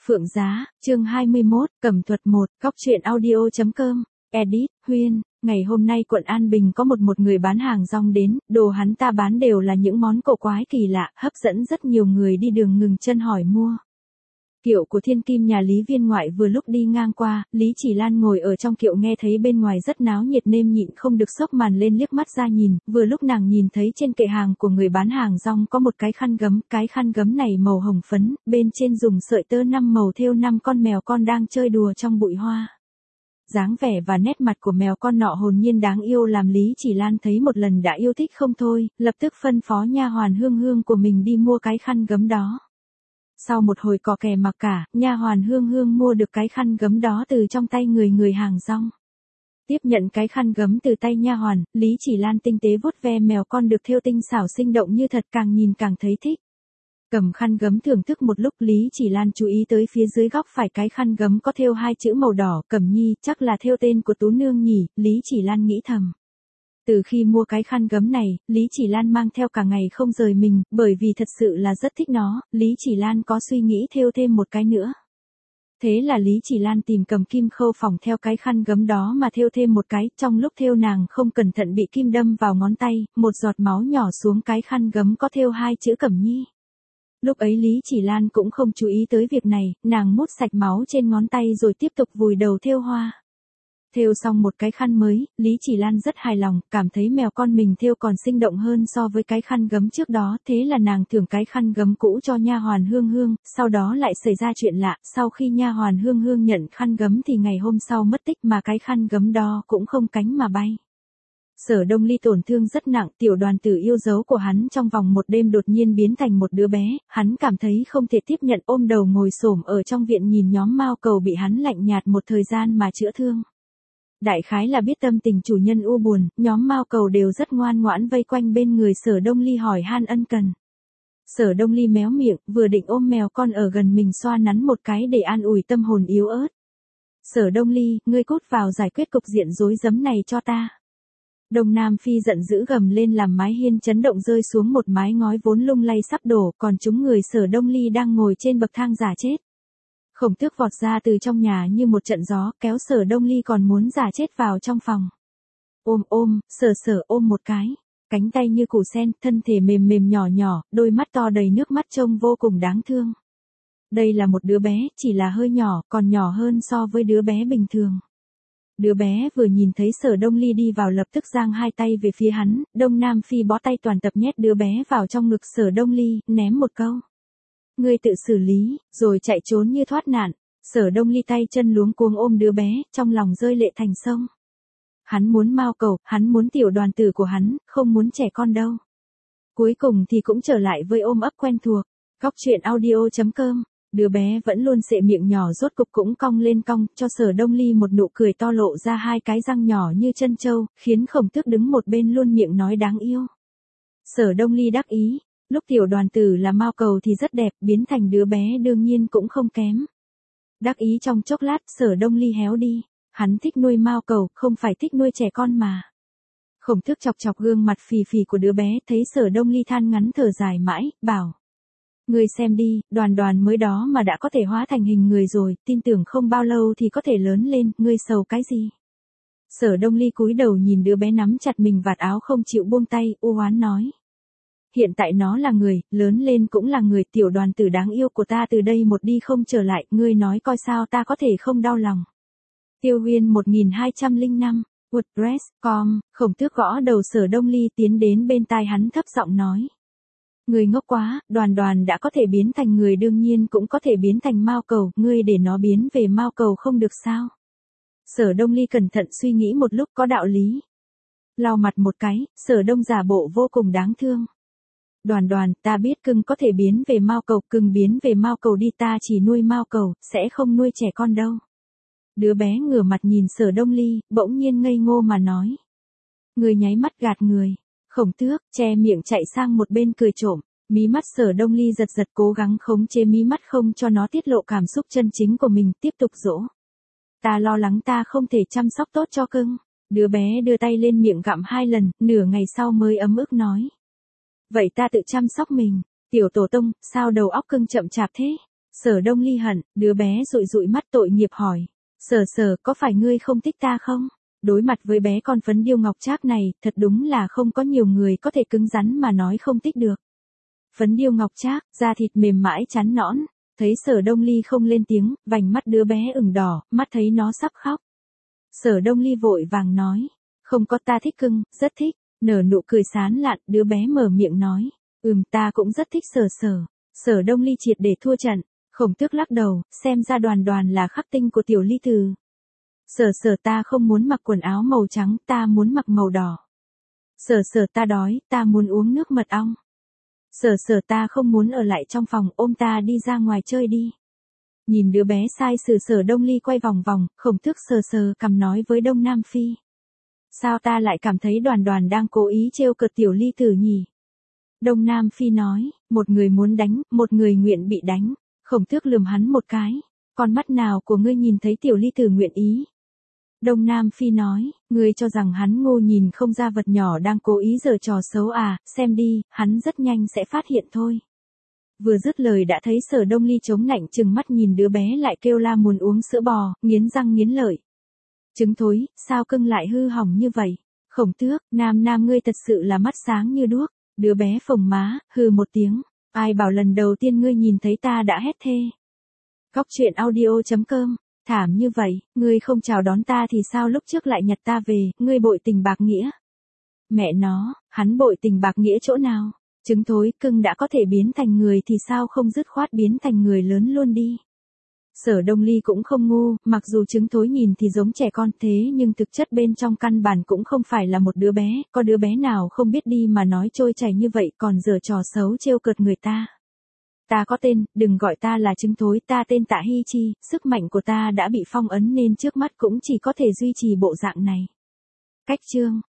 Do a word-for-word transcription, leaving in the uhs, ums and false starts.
Phượng Giá, chương hai mươi mốt, Cẩm thuật một, Góc truyện audio chấm com, edit, Huyên, ngày hôm nay quận An Bình có một một người bán hàng rong đến, đồ hắn ta bán đều là những món cổ quái kỳ lạ, hấp dẫn rất nhiều người đi đường ngừng chân hỏi mua. Kiệu của thiên kim nhà Lý Viên Ngoại vừa lúc đi ngang qua, Lý Chỉ Lan ngồi ở trong kiệu nghe thấy bên ngoài rất náo nhiệt nên nhịn không được xốc màn lên liếc mắt ra nhìn, vừa lúc nàng nhìn thấy trên kệ hàng của người bán hàng rong có một cái khăn gấm, cái khăn gấm này màu hồng phấn, bên trên dùng sợi tơ năm màu thêu năm con mèo con đang chơi đùa trong bụi hoa. Dáng vẻ và nét mặt của mèo con nọ hồn nhiên đáng yêu làm Lý Chỉ Lan thấy một lần đã yêu thích không thôi, lập tức phân phó nha hoàn Hương Hương của mình đi mua cái khăn gấm đó. Sau một hồi cò kè mặc cả, nha hoàn Hương Hương mua được cái khăn gấm đó từ trong tay người người hàng rong. Tiếp nhận cái khăn gấm từ tay nha hoàn, Lý Chỉ Lan tinh tế vuốt ve mèo con được thêu tinh xảo sinh động như thật, càng nhìn càng thấy thích. Cầm khăn gấm thưởng thức một lúc, Lý Chỉ Lan chú ý tới phía dưới góc phải cái khăn gấm có thêu hai chữ màu đỏ, Cẩm Nhi, chắc là thêu tên của Tú Nương nhỉ, Lý Chỉ Lan nghĩ thầm. Từ khi mua cái khăn gấm này, Lý Chỉ Lan mang theo cả ngày không rời mình, bởi vì thật sự là rất thích nó, Lý Chỉ Lan có suy nghĩ thêu thêm một cái nữa. Thế là Lý Chỉ Lan tìm cầm kim khâu phỏng theo cái khăn gấm đó mà thêu thêm một cái, trong lúc thêu nàng không cẩn thận bị kim đâm vào ngón tay, một giọt máu nhỏ xuống cái khăn gấm có thêu hai chữ Cẩm Nhi. Lúc ấy Lý Chỉ Lan cũng không chú ý tới việc này, nàng mút sạch máu trên ngón tay rồi tiếp tục vùi đầu thêu hoa. Thêu xong một cái khăn mới, Lý Chỉ Lan rất hài lòng, cảm thấy mèo con mình thêu còn sinh động hơn so với cái khăn gấm trước đó, thế là nàng thưởng cái khăn gấm cũ cho nha hoàn Hương Hương, sau đó lại xảy ra chuyện lạ, sau khi nha hoàn Hương Hương nhận khăn gấm thì ngày hôm sau mất tích mà cái khăn gấm đó cũng không cánh mà bay. Sở Đông Ly tổn thương rất nặng, tiểu đoàn tử yêu dấu của hắn trong vòng một đêm đột nhiên biến thành một đứa bé, hắn cảm thấy không thể tiếp nhận, ôm đầu ngồi xổm ở trong viện nhìn nhóm mao cầu bị hắn lạnh nhạt một thời gian mà chữa thương. Đại khái là biết tâm tình chủ nhân u buồn, nhóm mao cầu đều rất ngoan ngoãn vây quanh bên người Sở Đông Ly hỏi han ân cần. Sở Đông Ly méo miệng, vừa định ôm mèo con ở gần mình xoa nắn một cái để an ủi tâm hồn yếu ớt. Sở Đông Ly, ngươi cút vào giải quyết cục diện rối rắm này cho ta. Đông Nam Phi giận dữ gầm lên làm mái hiên chấn động rơi xuống một mái ngói vốn lung lay sắp đổ, còn chúng người Sở Đông Ly đang ngồi trên bậc thang giả chết. Khổng Tước vọt ra từ trong nhà như một trận gió, kéo Sở Đông Ly còn muốn giả chết vào trong phòng. Ôm ôm, sờ sờ ôm một cái, cánh tay như củ sen, thân thể mềm mềm nhỏ nhỏ, đôi mắt to đầy nước mắt trông vô cùng đáng thương. Đây là một đứa bé, chỉ là hơi nhỏ, còn nhỏ hơn so với đứa bé bình thường. Đứa bé vừa nhìn thấy Sở Đông Ly đi vào lập tức giang hai tay về phía hắn, Đông Nam Phi bó tay toàn tập nhét đứa bé vào trong ngực Sở Đông Ly, ném một câu. Ngươi tự xử lý, rồi chạy trốn như thoát nạn. Sở Đông Ly tay chân luống cuống ôm đứa bé, trong lòng rơi lệ thành sông. Hắn muốn mao cầu, hắn muốn tiểu đoàn tử của hắn, không muốn trẻ con đâu. Cuối cùng thì cũng trở lại với ôm ấp quen thuộc. Góc truyện audio chấm com, đứa bé vẫn luôn sệ miệng nhỏ rốt cục cũng cong lên cong, cho Sở Đông Ly một nụ cười to lộ ra hai cái răng nhỏ như chân trâu, khiến Khổng Tước đứng một bên luôn miệng nói đáng yêu. Sở Đông Ly đắc ý. Lúc tiểu đoàn tử là mao cầu thì rất đẹp, biến thành đứa bé đương nhiên cũng không kém. Đắc ý trong chốc lát, Sở Đông Ly héo đi. Hắn thích nuôi mao cầu, không phải thích nuôi trẻ con mà. Khổng Tước chọc chọc gương mặt phì phì của đứa bé, thấy Sở Đông Ly than ngắn thở dài mãi, bảo. Ngươi xem đi, đoàn đoàn mới đó mà đã có thể hóa thành hình người rồi, tin tưởng không bao lâu thì có thể lớn lên, ngươi sầu cái gì. Sở Đông Ly cúi đầu nhìn đứa bé nắm chặt mình vạt áo không chịu buông tay, u oán nói. Hiện tại nó là người, lớn lên cũng là người, tiểu đoàn tử đáng yêu của ta từ đây một đi không trở lại, ngươi nói coi sao ta có thể không đau lòng. Tiêu Huyên một nghìn hai trăm lẻ năm, WordPress chấm com, Khổng Tước gõ đầu Sở Đông Ly tiến đến bên tai hắn thấp giọng nói. Ngươi ngốc quá, đoàn đoàn đã có thể biến thành người đương nhiên cũng có thể biến thành mao cầu, ngươi để nó biến về mao cầu không được sao. Sở Đông Ly cẩn thận suy nghĩ một lúc có đạo lý. Lau mặt một cái, Sở Đông giả bộ vô cùng đáng thương. Đoàn đoàn, ta biết cưng có thể biến về mao cầu, cưng biến về mao cầu đi, ta chỉ nuôi mao cầu, sẽ không nuôi trẻ con đâu. Đứa bé ngửa mặt nhìn Sở Đông Ly, bỗng nhiên ngây ngô mà nói. Người nháy mắt gạt người. Khổng Tước, che miệng chạy sang một bên cười trộm, mí mắt Sở Đông Ly giật giật cố gắng khống chế mí mắt không cho nó tiết lộ cảm xúc chân chính của mình, tiếp tục dỗ. Ta lo lắng ta không thể chăm sóc tốt cho cưng. Đứa bé đưa tay lên miệng gặm hai lần, nửa ngày sau mới ấm ức nói. Vậy ta tự chăm sóc mình. Tiểu tổ tông, sao đầu óc cưng chậm chạp thế? Sở Đông Ly hận, đứa bé dụi dụi mắt tội nghiệp hỏi. Sở sở, có phải ngươi không thích ta không? Đối mặt với bé con phấn điêu ngọc trác này, thật đúng là không có nhiều người có thể cứng rắn mà nói không thích được. Phấn điêu ngọc trác, da thịt mềm mãi chắn nõn, thấy Sở Đông Ly không lên tiếng, vành mắt đứa bé ửng đỏ, mắt thấy nó sắp khóc. Sở Đông Ly vội vàng nói, không có, ta thích cưng, rất thích, nở nụ cười sán lạn, đứa bé mở miệng nói, ừm ta cũng rất thích sở sở. Sở Đông Ly triệt để thua trận, Khổng Tước lắc đầu, xem ra Đoàn Đoàn là khắc tinh của tiểu ly từ. Sở sở, ta không muốn mặc quần áo màu trắng, ta muốn mặc màu đỏ. Sở sở, ta đói, ta muốn uống nước mật ong. Sở sở, ta không muốn ở lại trong phòng, ôm ta đi ra ngoài chơi đi. Nhìn đứa bé sai sử, Sở Đông Ly quay vòng vòng, Khổng Tước sờ sờ cằm nói với Đông Nam Phi. Sao ta lại cảm thấy Đoàn Đoàn đang cố ý trêu cợt tiểu ly tử nhỉ? Đông Nam Phi nói, một người muốn đánh, một người nguyện bị đánh. Khổng Tước lườm hắn một cái, con mắt nào của ngươi nhìn thấy tiểu ly tử nguyện ý? Đông Nam Phi nói, ngươi cho rằng hắn ngu nhìn không ra vật nhỏ đang cố ý giở trò xấu à, xem đi, hắn rất nhanh sẽ phát hiện thôi. Vừa dứt lời đã thấy Sở Đông Ly chống nạnh trừng mắt nhìn đứa bé lại kêu la muốn uống sữa bò, nghiến răng nghiến lợi. Trứng thối, sao cưng lại hư hỏng như vậy? Khổng Tước, Nam Nam ngươi thật sự là mắt sáng như đuốc. Đứa bé phồng má, hừ một tiếng, ai bảo lần đầu tiên ngươi nhìn thấy ta đã hét thê. Góc truyện audio chấm com, thảm như vậy, ngươi không chào đón ta thì sao lúc trước lại nhặt ta về, ngươi bội tình bạc nghĩa. Mẹ nó, hắn bội tình bạc nghĩa chỗ nào? Trứng thối, cưng đã có thể biến thành người thì sao không dứt khoát biến thành người lớn luôn đi. Sở Đông Ly cũng không ngu, mặc dù trứng thối nhìn thì giống trẻ con thế nhưng thực chất bên trong căn bản cũng không phải là một đứa bé, có đứa bé nào không biết đi mà nói trôi chảy như vậy còn giở trò xấu trêu cợt người ta. Ta có tên, đừng gọi ta là trứng thối, ta tên Tạ Hy Chi, sức mạnh của ta đã bị phong ấn nên trước mắt cũng chỉ có thể duy trì bộ dạng này. Cách chương